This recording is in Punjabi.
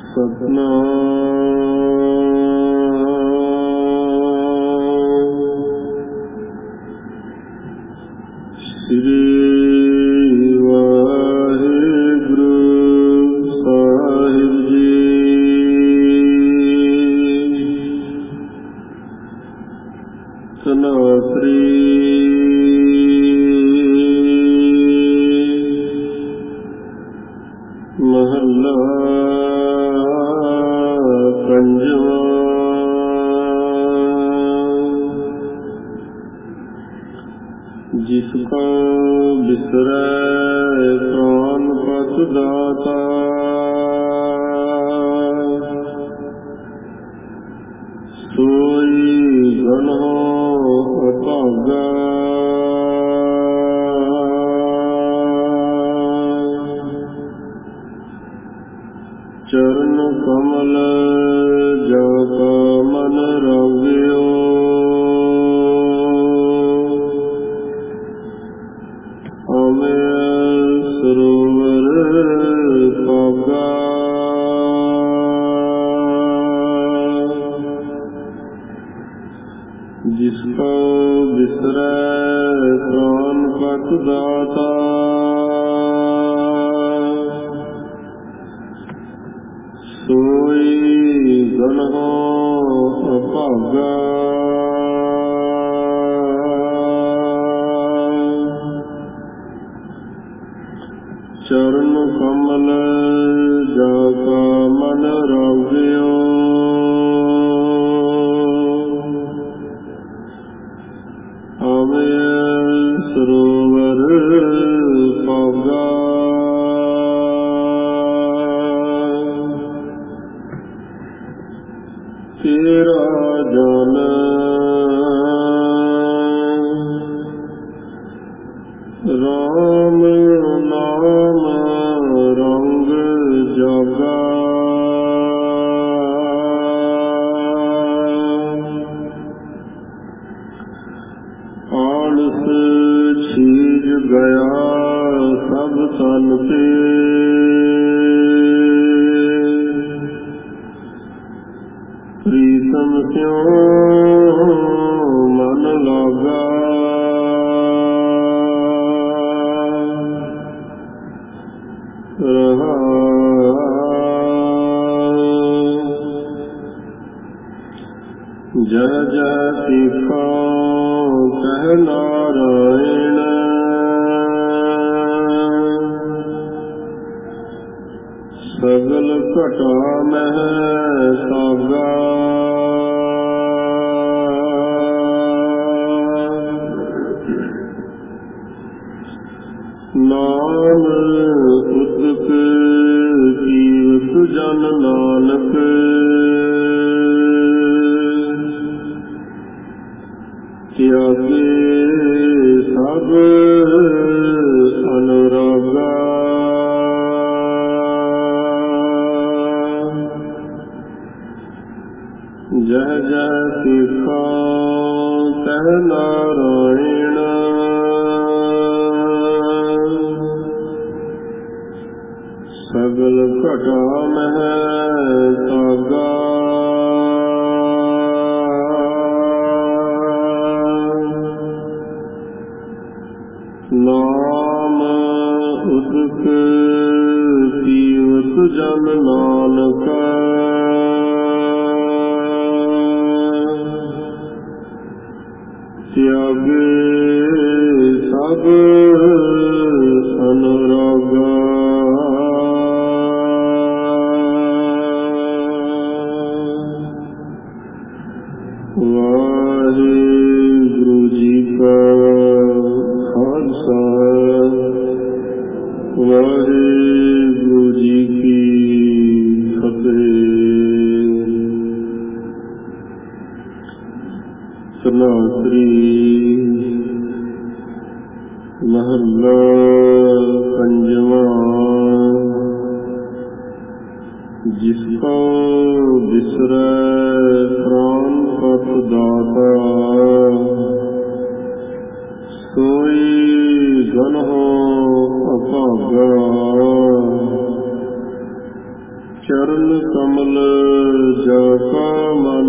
ਸਤਿਨਾਮ ਸ੍ਰੀ ਵਾਹਿਗੁਰੂ ਸਾਹਿਬ ਜੀ। ਧਨਾਸਰੀ ਮਹੱਲਾ ਪੰਜਵਾਂ। ਜਿਸ ਕੋ ਬਿਸਰੈ ਪ੍ਰਾਨ ਪਤ ਦਾਤਾ, ਸੋਈ ਗਨਹੁ ਅਭਾਗਾ। ਚਰਨ ਕਮਲ ਜਾ ਕਾ ਮਨ ਰੰਗਿਓ, ਅਮਿ ਸਰੋਵਰ ਪਾਗਾ। ਜਿਸ ਕੋ ਬਿਸਰੈ ਪ੍ਰਾਨ ਪਤ ਦਾਤਾ, ਸੋਈ ਗਨਹੁ ਅਭਾਗਾ। ਚਰਨ ਕਮਲ ਜਾ ਕਾ ਮਨ ਰਾਗਿਓ, ਅਮਿ ਸਰੋਵਰ ਪਾਗਾ। ਤੇਰਾ ਜਨ ਰਾਮ ਨਾਮ ਰੰਗ ਜਾਗਾ। ਆਲਸ ਛੀਜ ਗਿਆ ਸਭ ਤਨ ਤੇ, ਪ੍ਰੀਤਮ ਸਿਉ ਮਨ ਲਾਗਾ। ਜਹ ਜਹ ਸਿਖਾਂ ਕਹਿ ਨਾਰਾਇਣ, ਸਗਲ ਘਟਾ ਮਹਿ ਸਾਗਾ। ਨਾਮ ਉਦਕ ਜੀਵਤ ਜਨ ਨਾਨਕ, ਤਿਆਗੇ ਸਭ ਅਨੁਰਾਗਾ। ਜਹ ਜਹ ਸਿਖਾਂ ਕਹਿ ਨਾਰਾਇਣ, ਸਗਲ ਘਟਾ ਮਹਿ ਸਾਗਾ। ਨਾਮ ਉਦਕ ਜੀਵਤ ਜਨ ਨਾਨਕ, ਤਿਆਗੇ ਸਭ ਅਨੁਰਾਗਾ। ਵਾਹਿਗੁਰੂ ਜੀ ਕਾ ਖਾਲਸਾ, ਵਾਹਿਗੁਰੂ ਜੀ ਕੀ ਫਤਿਹ। ਧਨਾਸਰੀ ਮਹੱਲਾ ਪੰਜਵਾਂ। ਜਿਸ ਕੋ ਬਿਸਰੈ ਪ੍ਰਾਨ ਪਤ ਦਾਤਾ, ਸੋਈ ਗਨਹੁ ਅਭਾਗਾ। ਚਰਨ ਕਮਲ ਜਾ ਕਾ ਮਨ